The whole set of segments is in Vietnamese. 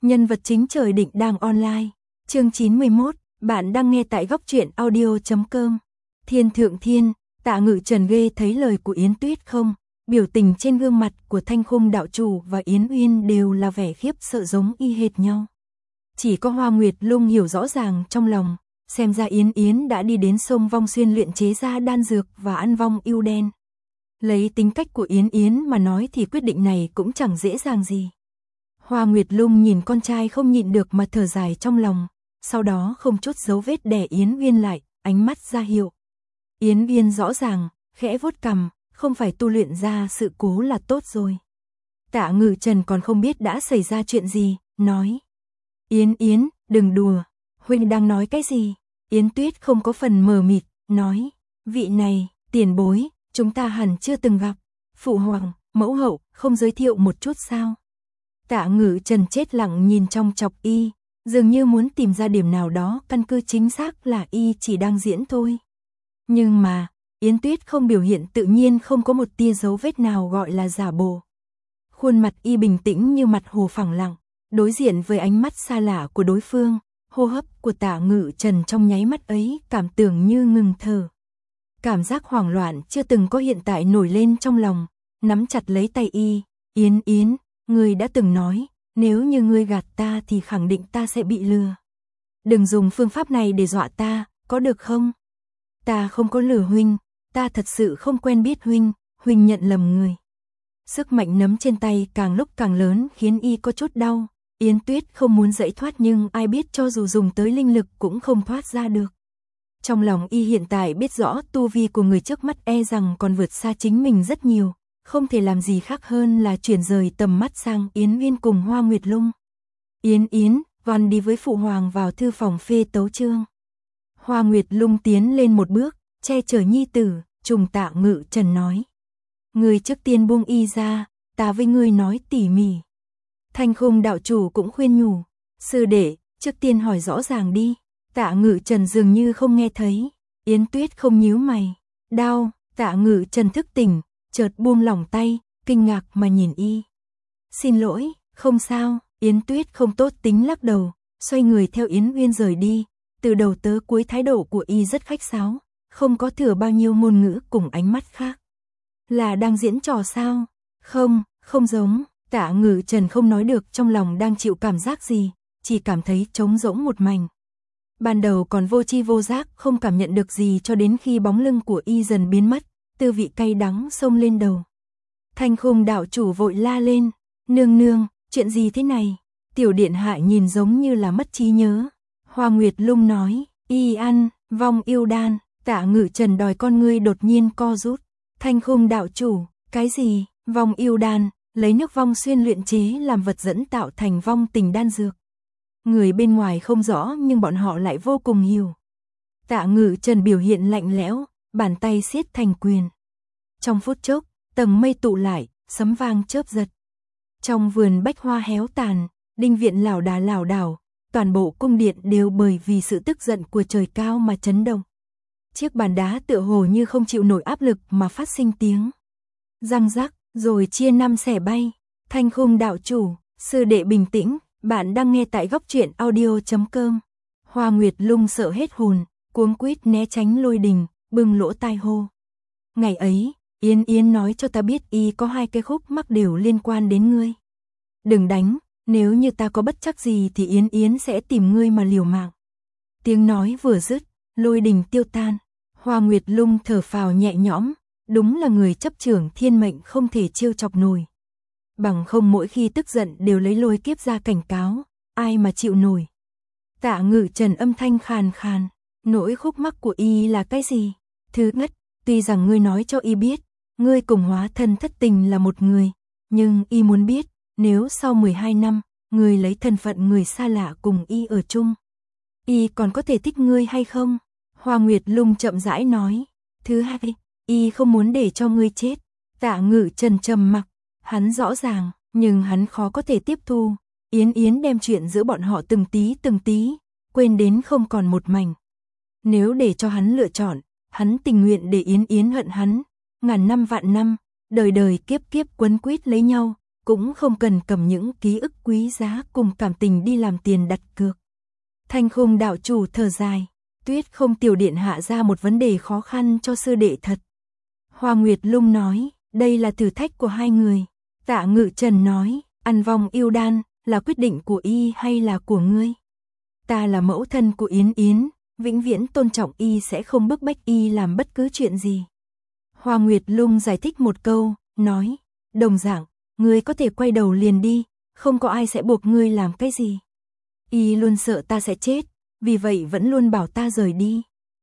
Nhân vật chính trời định đang online. Chương 91, bạn đang nghe tại góc truyện audio.com. Thiên thượng thiên, Tạ Ngự Trần ghê thấy lời của Yến Tuyết không? Biểu tình trên gương mặt của Thanh Khung đạo chủ và Yến Uyên đều là vẻ khiếp sợ giống y hệt nhau. Chỉ có Hoa Nguyệt Lung hiểu rõ ràng trong lòng, xem ra Yến Yến đã đi đến sông Vong Xuyên luyện chế ra đan dược và ăn vong ưu đen. Lấy tính cách của Yến Yến mà nói thì quyết định này cũng chẳng dễ dàng gì. Hoa Nguyệt Lung nhìn con trai không nhịn được mà thở dài trong lòng, sau đó không chút dấu vết đè Yến Uyên lại, ánh mắt ra hiệu. Yến Uyên rõ ràng, khẽ vuốt cằm, không phải tu luyện ra sự cố là tốt rồi. Tạ Ngự Trần còn không biết đã xảy ra chuyện gì, nói. Yến Yến, đừng đùa, huynh đang nói cái gì? Yến Tuyết không có phần mờ mịt, nói. Vị này, tiền bối, chúng ta hẳn chưa từng gặp. Phụ hoàng, mẫu hậu, không giới thiệu một chút sao? Tạ Ngự Trần chết lặng nhìn trong chọc y, dường như muốn tìm ra điểm nào đó căn cứ chính xác là y chỉ đang diễn thôi. Nhưng mà, Yến Tuyết không biểu hiện tự nhiên, không có một tia dấu vết nào gọi là giả bộ. Khuôn mặt y bình tĩnh như mặt hồ phẳng lặng, đối diện với ánh mắt xa lạ của đối phương, hô hấp của Tạ Ngự Trần trong nháy mắt ấy cảm tưởng như ngừng thở. Cảm giác hoảng loạn chưa từng có hiện tại nổi lên trong lòng, nắm chặt lấy tay y. Yến Yến, ngươi đã từng nói, nếu như ngươi gạt ta thì khẳng định ta sẽ bị lừa. Đừng dùng phương pháp này để dọa ta, có được không? Ta không có lừa huynh, ta thật sự không quen biết huynh, huynh nhận lầm người. Sức mạnh nắm trên tay càng lúc càng lớn khiến y có chút đau. Yến Tuyết không muốn giãy thoát nhưng ai biết cho dù dùng tới linh lực cũng không thoát ra được. Trong lòng y hiện tại biết rõ tu vi của người trước mắt e rằng còn vượt xa chính mình rất nhiều, không thể làm gì khác hơn là chuyển rời tầm mắt sang Yến Uyên cùng Hoa Nguyệt Lung. Yến Yến, con đi với phụ hoàng vào thư phòng phê tấu chương. Hoa Nguyệt Lung tiến lên một bước, che chở nhi tử, trùng Tạ Ngự Trần nói. Ngươi trước tiên buông y ra, ta với ngươi nói tỉ mỉ. Thanh Khung đạo chủ cũng khuyên nhủ, sư đệ, trước tiên hỏi rõ ràng đi. Tạ Ngự Trần dường như không nghe thấy. Yến Tuyết không nhíu mày. Đau. Tạ Ngự Trần thức tỉnh, chợt buông lỏng tay, kinh ngạc mà nhìn y. Xin lỗi, không sao. Yến Tuyết không tốt tính lắc đầu, xoay người theo Yến Uyên rời đi. Từ đầu tới cuối thái độ của y rất khách sáo, không có thừa bao nhiêu ngôn ngữ cùng ánh mắt khác. Là đang diễn trò sao? Không, không giống. Tạ Ngự Trần không nói được trong lòng đang chịu cảm giác gì, chỉ cảm thấy trống rỗng một mảnh. Ban đầu còn vô tri vô giác, không cảm nhận được gì cho đến khi bóng lưng của y dần biến mất, tư vị cay đắng xông lên đầu. Thanh Khung đạo chủ vội la lên, nương nương, chuyện gì thế này? Tiểu điện hạ nhìn giống như là mất trí nhớ. Hoa Nguyệt Lung nói, y ăn, vong yêu đan. Tạ Ngự Trần đòi con ngươi đột nhiên co rút. Thanh Khung đạo chủ, cái gì? Vong yêu đan, lấy nước vong xuyên luyện chế làm vật dẫn tạo thành vong tình đan dược. Người bên ngoài không rõ nhưng bọn họ lại vô cùng hiểu. Tạ Ngự Trần biểu hiện lạnh lẽo, bàn tay siết thành quyền. Trong phút chốc, tầng mây tụ lại, sấm vang chớp giật. Trong vườn bách hoa héo tàn, đinh viện lảo đảo, toàn bộ cung điện đều bởi vì sự tức giận của trời cao mà chấn động. Chiếc bàn đá tựa hồ như không chịu nổi áp lực mà phát sinh tiếng răng rắc, rồi chia năm xẻ bay. Thanh Khung đạo chủ, sư đệ bình tĩnh, bạn đang nghe tại góc truyện audio.com. Hoa Nguyệt Lung sợ hết hồn, cuống quýt né tránh lôi đình, bưng lỗ tai hô. Ngày ấy, Yến Yến nói cho ta biết y có 2 cái khúc mắc đều liên quan đến ngươi. Đừng đánh, nếu như ta có bất trắc gì thì Yến Yến sẽ tìm ngươi mà liều mạng. Tiếng nói vừa dứt, lôi đình tiêu tan. Hoa Nguyệt Lung thở phào nhẹ nhõm, đúng là người chấp trưởng thiên mệnh không thể trêu chọc nổi. Bằng không mỗi khi tức giận đều lấy lôi kiếp ra cảnh cáo, ai mà chịu nổi. Tạ Ngự Trần âm thanh khàn khàn, nỗi khúc mắc của y là cái gì? Thứ nhất, tuy rằng ngươi nói cho y biết, ngươi cùng hóa thân thất tình là một người, nhưng y muốn biết, nếu sau 12 năm, ngươi lấy thân phận người xa lạ cùng y ở chung, y còn có thể thích ngươi hay không? Hoa Nguyệt Lung chậm rãi nói. Thứ hai, y không muốn để cho ngươi chết. Tạ Ngự Trần trầm mặc, hắn rõ ràng, nhưng hắn khó có thể tiếp thu. Yến Yến đem chuyện giữa bọn họ từng tí, quên đến không còn một mảnh. Nếu để cho hắn lựa chọn, hắn tình nguyện để Yến Yến hận hắn, ngàn năm vạn năm, đời đời kiếp kiếp quấn quýt lấy nhau, cũng không cần cầm những ký ức quý giá cùng cảm tình đi làm tiền đặt cược. Thanh Khung đạo chủ thở dài, Tuyết Không tiểu điện hạ ra một vấn đề khó khăn cho sư đệ thật. Hoa Nguyệt Lung nói, đây là thử thách của hai người. Tạ Ngự Trần nói, ăn vong yêu đan, là quyết định của y hay là của ngươi? Ta là mẫu thân của Yến Yến, vĩnh viễn tôn trọng y sẽ không bức bách y làm bất cứ chuyện gì. Hoa Nguyệt Lung giải thích một câu, nói, đồng dạng, ngươi có thể quay đầu liền đi, không có ai sẽ buộc ngươi làm cái gì. Y luôn sợ ta sẽ chết, vì vậy vẫn luôn bảo ta rời đi.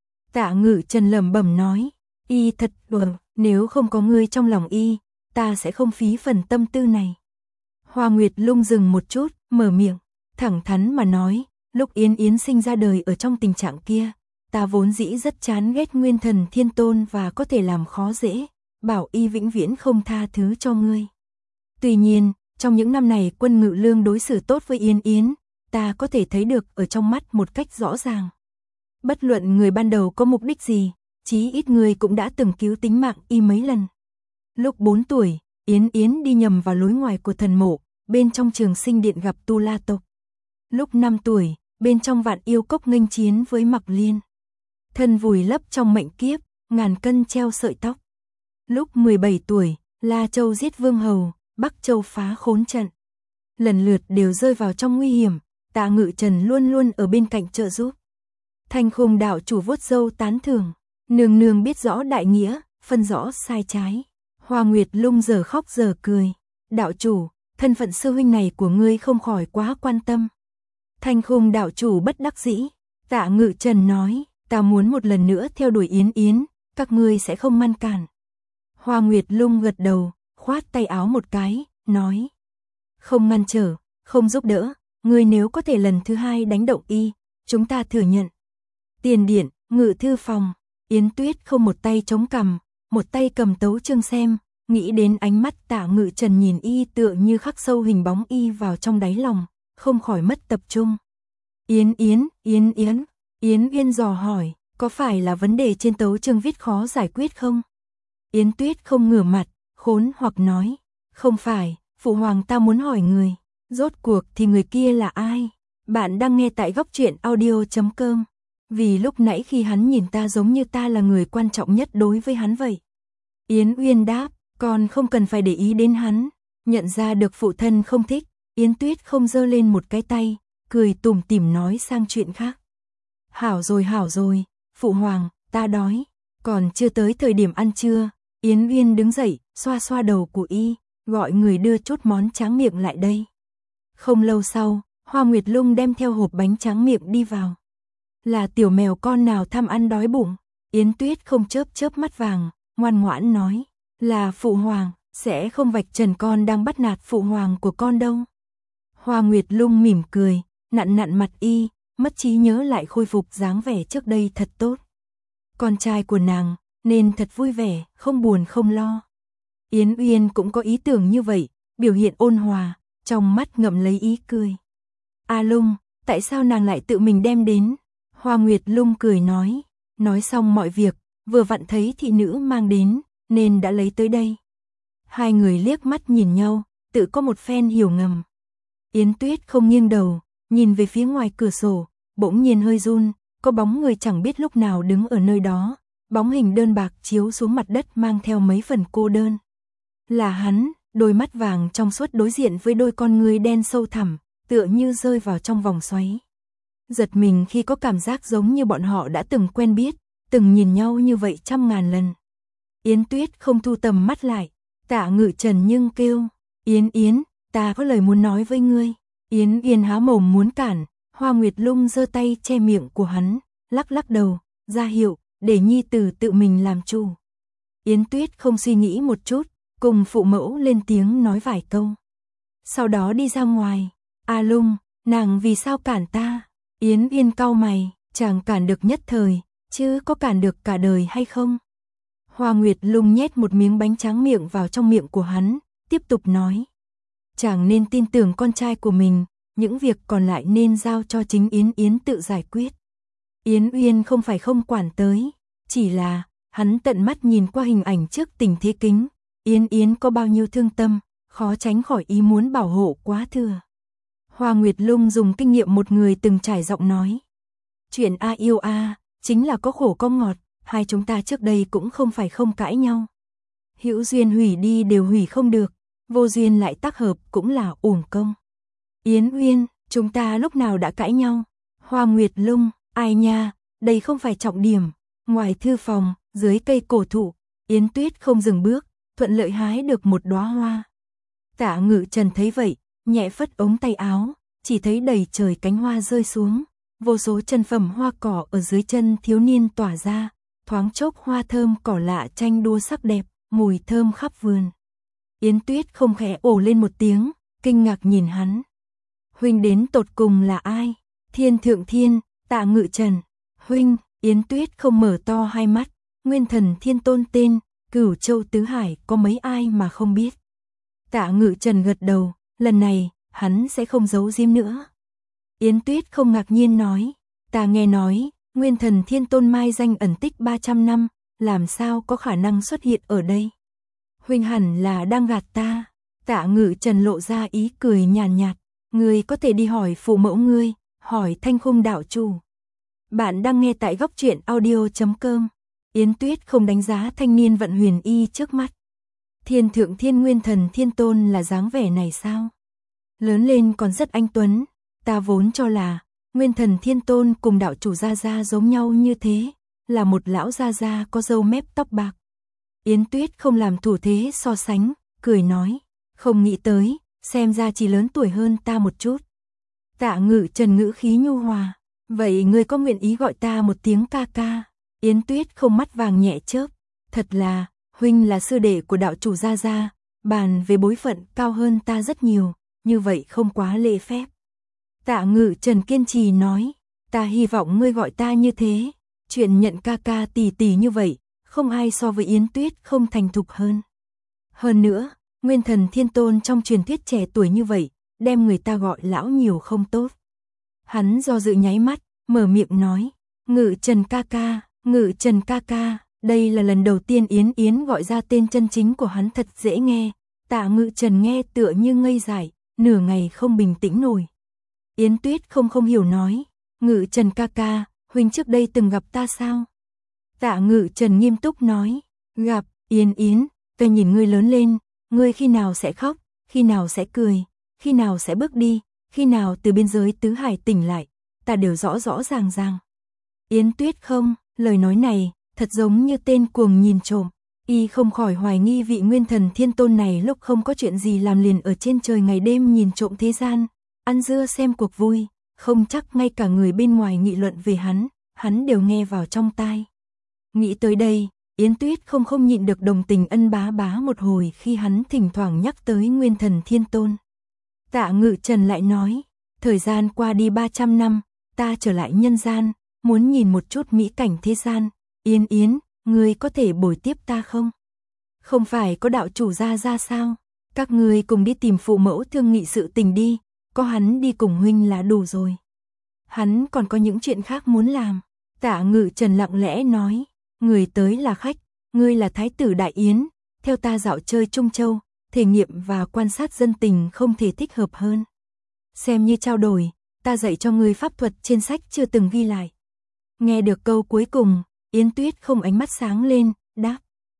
Tạ Ngự Trần lẩm bẩm nói, y thật đùa, nếu không có ngươi trong lòng y, ta sẽ không phí phần tâm tư này. Hoa Nguyệt Lung dừng một chút, mở miệng, thẳng thắn mà nói, lúc Yến Yến sinh ra đời ở trong tình trạng kia, ta vốn dĩ rất chán ghét Nguyên Thần Thiên Tôn và có thể làm khó dễ, bảo y vĩnh viễn không tha thứ cho ngươi. Tuy nhiên, trong những năm này Quân Ngự Lương đối xử tốt với Yến Yến, ta có thể thấy được ở trong mắt một cách rõ ràng. Bất luận người ban đầu có mục đích gì, chí ít người cũng đã từng cứu tính mạng y mấy lần. Lúc 4 tuổi, Yến Yến đi nhầm vào lối ngoài của thần mộ, bên trong Trường Sinh Điện gặp Tu La tộc. Lúc 5 tuổi, bên trong Vạn Yêu Cốc nghênh chiến với Mặc Liên. Thân vùi lấp trong mệnh kiếp, ngàn cân treo sợi tóc. Lúc 17 tuổi, La Châu giết Vương Hầu, Bắc Châu phá khốn trận. Lần lượt đều rơi vào trong nguy hiểm, Tạ Ngự Trần luôn luôn ở bên cạnh trợ giúp. Thanh Khung đạo chủ vuốt râu tán thưởng, nương nương biết rõ đại nghĩa, phân rõ sai trái. Hoa Nguyệt Lung giờ khóc giờ cười, đạo chủ, thân phận sư huynh này của ngươi không khỏi quá quan tâm. Thanh Khung đạo chủ bất đắc dĩ, Tạ Ngự Trần nói, ta muốn một lần nữa theo đuổi Yến Yến, các ngươi sẽ không ngăn cản. Hoa Nguyệt Lung gật đầu, khoát tay áo một cái, nói, không ngăn trở, không giúp đỡ, ngươi nếu có thể lần thứ hai đánh động y, chúng ta thừa nhận. Tiền điện, ngự thư phòng, Yến Tuyết không một tay chống cằm, một tay cầm tấu chương xem, nghĩ đến ánh mắt Tạ Ngự Trần nhìn y tựa như khắc sâu hình bóng y vào trong đáy lòng, không khỏi mất tập trung. Yến Yến dò hỏi, có phải là vấn đề trên tấu chương viết khó giải quyết không? Yến Tuyết không ngửa mặt, khốn hoặc nói, không phải, phụ hoàng ta muốn hỏi người, rốt cuộc thì người kia là ai? Bạn đang nghe tại góc truyện audio.com. Vì lúc nãy khi hắn nhìn ta giống như ta là người quan trọng nhất đối với hắn vậy. Yến Uyên đáp, con không cần phải để ý đến hắn. Nhận ra được phụ thân không thích, Yến Tuyết không giơ lên một cái tay, cười tủm tỉm nói sang chuyện khác. Hảo rồi, phụ hoàng, ta đói. Còn chưa tới thời điểm ăn trưa, Yến Uyên đứng dậy, xoa xoa đầu của y, gọi người đưa chút món tráng miệng lại đây. Không lâu sau, Hoa Nguyệt Lung đem theo hộp bánh tráng miệng đi vào. Là tiểu mèo con nào tham ăn đói bụng? Yến Tuyết không chớp mắt vàng, ngoan ngoãn nói, là phụ hoàng, sẽ không vạch trần con đang bắt nạt phụ hoàng của con đâu. Hoa Nguyệt Lung mỉm cười, nặn mặt y, mất trí nhớ lại khôi phục dáng vẻ trước đây thật tốt. Con trai của nàng, nên thật vui vẻ, không buồn không lo. Yến Uyên cũng có ý tưởng như vậy, biểu hiện ôn hòa, trong mắt ngậm lấy ý cười. A Lung, tại sao nàng lại tự mình đem đến? Hoa Nguyệt Lung cười nói xong mọi việc, vừa vặn thấy thị nữ mang đến, nên đã lấy tới đây. Hai người liếc mắt nhìn nhau, tự có một phen hiểu ngầm. Yến Tuyết không nghiêng đầu, nhìn về phía ngoài cửa sổ, bỗng nhiên hơi run, có bóng người chẳng biết lúc nào đứng ở nơi đó, bóng hình đơn bạc chiếu xuống mặt đất mang theo mấy phần cô đơn. Là hắn, đôi mắt vàng trong suốt đối diện với đôi con ngươi đen sâu thẳm, tựa như rơi vào trong vòng xoáy. Giật mình khi có cảm giác giống như bọn họ đã từng quen biết, từng nhìn nhau như vậy trăm ngàn lần. Yến Tuyết không thu tầm mắt lại, Tạ Ngự Trần nhưng kêu, Yến, ta có lời muốn nói với ngươi. Yến Uyên há mồm muốn cản, Hoa Nguyệt Lung giơ tay che miệng của hắn, lắc đầu, ra hiệu, để nhi tử tự mình làm chủ. Yến Tuyết không suy nghĩ một chút, cùng phụ mẫu lên tiếng nói vài câu. Sau đó đi ra ngoài, A Lung, nàng vì sao cản ta? Yến Uyên cau mày, chàng cản được nhất thời, chứ có cản được cả đời hay không? Hoa Nguyệt Lung nhét một miếng bánh tráng miệng vào trong miệng của hắn, tiếp tục nói. Chàng nên tin tưởng con trai của mình, những việc còn lại nên giao cho chính Yến tự giải quyết. Yến Uyên không phải không quản tới, chỉ là, hắn tận mắt nhìn qua hình ảnh trước Tình Thế Kính, Yến có bao nhiêu thương tâm, khó tránh khỏi ý muốn bảo hộ quá thừa. Hoa Nguyệt Lung dùng kinh nghiệm một người từng trải giọng nói. Chuyện a yêu a, chính là có khổ có ngọt, hai chúng ta trước đây cũng không phải không cãi nhau. Hữu duyên hủy đi đều hủy không được, vô duyên lại tác hợp cũng là uổng công. Yến Uyên, chúng ta lúc nào đã cãi nhau? Hoa Nguyệt Lung, ai nha, đây không phải trọng điểm. Ngoài thư phòng, dưới cây cổ thụ, Yến Tuyết không dừng bước, thuận lợi hái được một đóa hoa. Tạ Ngự Trần thấy vậy, nhẹ phất ống tay áo, chỉ thấy đầy trời cánh hoa rơi xuống, vô số chân phẩm hoa cỏ ở dưới chân thiếu niên tỏa ra, thoáng chốc hoa thơm cỏ lạ tranh đua sắc đẹp, mùi thơm khắp vườn. Yến Tuyết không khẽ ồ lên một tiếng, kinh ngạc nhìn hắn. Huynh đến tột cùng là ai? Thiên Thượng Thiên, Tạ Ngự Trần. Huynh, Yến Tuyết không mở to hai mắt, Nguyên Thần Thiên Tôn tên, Cửu Châu Tứ Hải có mấy ai mà không biết. Tạ Ngự Trần gật đầu, lần này, hắn sẽ không giấu giếm nữa. Yến Tuyết không ngạc nhiên nói, ta nghe nói, Nguyên Thần Thiên Tôn mai danh ẩn tích 300 năm, làm sao có khả năng xuất hiện ở đây? Huynh hẳn là đang gạt ta. Tạ Ngự Trần lộ ra ý cười nhàn nhạt, ngươi có thể đi hỏi phụ mẫu ngươi, hỏi Thanh Khung đạo chủ. Bạn đang nghe tại góc truyện audio.com. Yến Tuyết không đánh giá thanh niên vận huyền y trước mắt. Thiên Thượng Thiên Nguyên Thần Thiên Tôn là dáng vẻ này sao? Lớn lên còn rất anh tuấn, ta vốn cho là Nguyên Thần Thiên Tôn cùng đạo chủ Gia Gia giống nhau như thế, là một lão Gia Gia có râu mép tóc bạc. Yến Tuyết không làm thủ thế so sánh, cười nói, không nghĩ tới, xem ra chỉ lớn tuổi hơn ta một chút. Tạ Ngự Trần ngữ khí nhu hòa, vậy ngươi có nguyện ý gọi ta một tiếng ca ca? Yến Tuyết không mắt vàng nhẹ chớp, thật là, huynh là sư đệ của đạo chủ Gia Gia, bàn về bối phận cao hơn ta rất nhiều, như vậy không quá lễ phép. Tạ Ngự Trần kiên trì nói, ta hy vọng ngươi gọi ta như thế, chuyện nhận ca ca tỷ tỷ như vậy, không ai so với Yến Tuyết không thành thục hơn. Hơn nữa, Nguyên Thần Thiên Tôn trong truyền thuyết trẻ tuổi như vậy, đem người ta gọi lão nhiều không tốt. Hắn do dự nháy mắt, mở miệng nói, Ngự Trần ca ca, Ngự Trần ca ca, đây là lần đầu tiên Yến Yến gọi ra tên chân chính của hắn thật dễ nghe. Tạ Ngự Trần nghe tựa như ngây dại, nửa ngày không bình tĩnh nổi. Yến Tuyết không hiểu nói, Ngự Trần ca ca, huynh trước đây từng gặp ta sao? Tạ Ngự Trần nghiêm túc nói, gặp, Yến Yến, ta nhìn ngươi lớn lên, ngươi khi nào sẽ khóc, khi nào sẽ cười, khi nào sẽ bước đi, khi nào từ biên giới tứ hải tỉnh lại, ta đều rõ rõ ràng ràng. Yến Tuyết không, lời nói này, thật giống như tên cuồng nhìn trộm, y không khỏi hoài nghi vị Nguyên Thần Thiên Tôn này lúc không có chuyện gì làm liền ở trên trời ngày đêm nhìn trộm thế gian, ăn dưa xem cuộc vui, không chắc ngay cả người bên ngoài nghị luận về hắn đều nghe vào trong tai. Nghĩ tới đây, Yến Tuyết không nhịn được đồng tình ân bá bá một hồi khi hắn thỉnh thoảng nhắc tới Nguyên Thần Thiên Tôn. Tạ Ngự Trần lại nói, thời gian qua đi 300 năm, ta trở lại nhân gian, muốn nhìn một chút mỹ cảnh thế gian, Yến Yến, ngươi có thể bồi tiếp ta không? Không phải có đạo chủ Gia Gia sao? Các ngươi cùng đi tìm phụ mẫu thương nghị sự tình đi, có hắn đi cùng huynh là đủ rồi. Hắn còn có những chuyện khác muốn làm. Tạ Ngự Trần lặng lẽ nói, người tới là khách, ngươi là thái tử Đại Yến, theo ta dạo chơi Trung Châu, thể nghiệm và quan sát dân tình không thể thích hợp hơn. Xem như trao đổi, ta dạy cho ngươi pháp thuật trên sách chưa từng ghi lại. Nghe được câu cuối cùng, Yến Tuyết không ánh mắt sáng lên, đáp.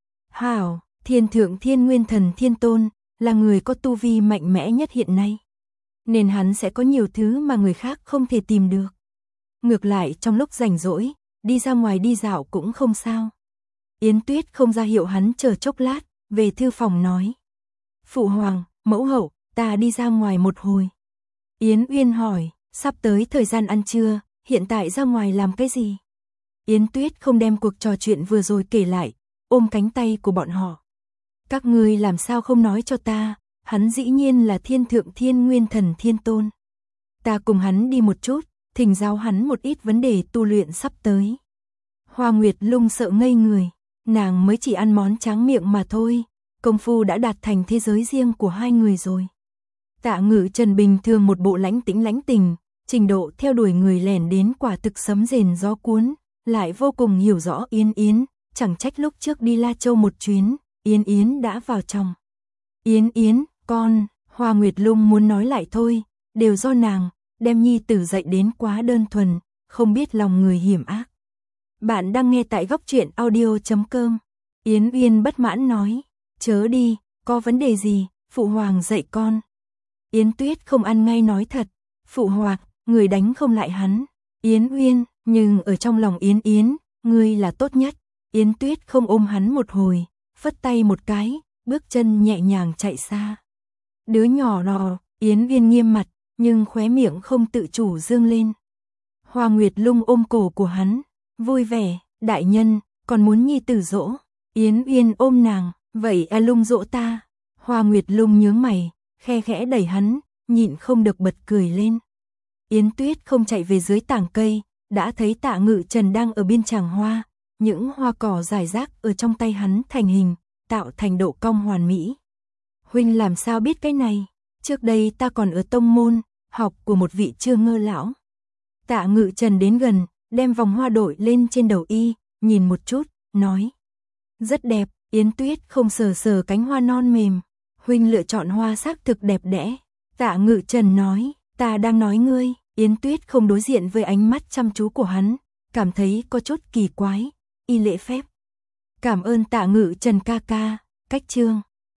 Hảo, Thiên Thượng Thiên Nguyên Thần Thiên Tôn, là người có tu vi mạnh mẽ nhất hiện nay. Nên hắn sẽ có nhiều thứ mà người khác không thể tìm được. Ngược lại trong lúc rảnh rỗi, đi ra ngoài đi dạo cũng không sao. Yến Tuyết không ra hiệu hắn chờ chốc lát, về thư phòng nói. Phụ hoàng, mẫu hậu, ta đi ra ngoài một hồi. Yến Uyên hỏi, sắp tới thời gian ăn trưa, hiện tại ra ngoài làm cái gì? Yến Tuyết không đem cuộc trò chuyện vừa rồi kể lại, ôm cánh tay của bọn họ. Các ngươi làm sao không nói cho ta, hắn dĩ nhiên là Thiên Thượng Thiên Nguyên Thần Thiên Tôn. Ta cùng hắn đi một chút, thỉnh giáo hắn một ít vấn đề tu luyện sắp tới. Hoa Nguyệt Lung sợ ngây người, nàng mới chỉ ăn món tráng miệng mà thôi, công phu đã đạt thành thế giới riêng của hai người rồi. Tạ Ngự Trần bình thường một bộ lãnh tình, trình độ theo đuổi người lẻn đến quả thực sấm rền gió cuốn, lại vô cùng hiểu rõ Yến Yến, chẳng trách lúc trước đi La Châu một chuyến, Yến Yến đã vào trong. Yến Yến, Con, Hoa Nguyệt Lung muốn nói lại thôi, đều do nàng, đem nhi tử dạy đến quá đơn thuần, không biết lòng người hiểm ác. Bạn đang nghe tại góc truyện audio.com. Yến Uyên bất mãn nói, chớ đi, có vấn đề gì, phụ hoàng dạy con. Yến Tuyết không ăn ngay nói thật, phụ hoàng, người đánh không lại hắn. Yến Uyên, nhưng ở trong lòng Yến Yến, ngươi là tốt nhất. Yến Tuyết không ôm hắn một hồi, phất tay một cái, bước chân nhẹ nhàng chạy xa. Đứa nhỏ nọ, Yến Uyên nghiêm mặt, nhưng khóe miệng không tự chủ dương lên. Hoa Nguyệt Lung ôm cổ của hắn, vui vẻ, đại nhân, còn muốn nhi tử dỗ. Yến Uyên ôm nàng, vậy Lung dỗ ta. Hoa Nguyệt Lung nhướng mày, khe khẽ đẩy hắn, nhịn không được bật cười lên. Yến Tuyết không chạy về dưới tảng cây, đã thấy Tạ Ngự Trần đang ở bên tràng hoa, những hoa cỏ rải rác ở trong tay hắn thành hình, tạo thành độ cong hoàn mỹ. Huynh làm sao biết cái này? Trước đây ta còn ở tông môn, học của một vị Chưa Ngơ lão. Tạ Ngự Trần đến gần, đem vòng hoa đội lên trên đầu y, nhìn một chút, nói. Rất đẹp, Yến Tuyết không sờ sờ cánh hoa non mềm. Huynh lựa chọn hoa xác thực đẹp đẽ. Tạ Ngự Trần nói, ta đang nói ngươi. Yến Tuyết không đối diện với ánh mắt chăm chú của hắn, cảm thấy có chút kỳ quái, y lễ phép. Cảm ơn Tạ Ngự Trần ca ca, cách chương.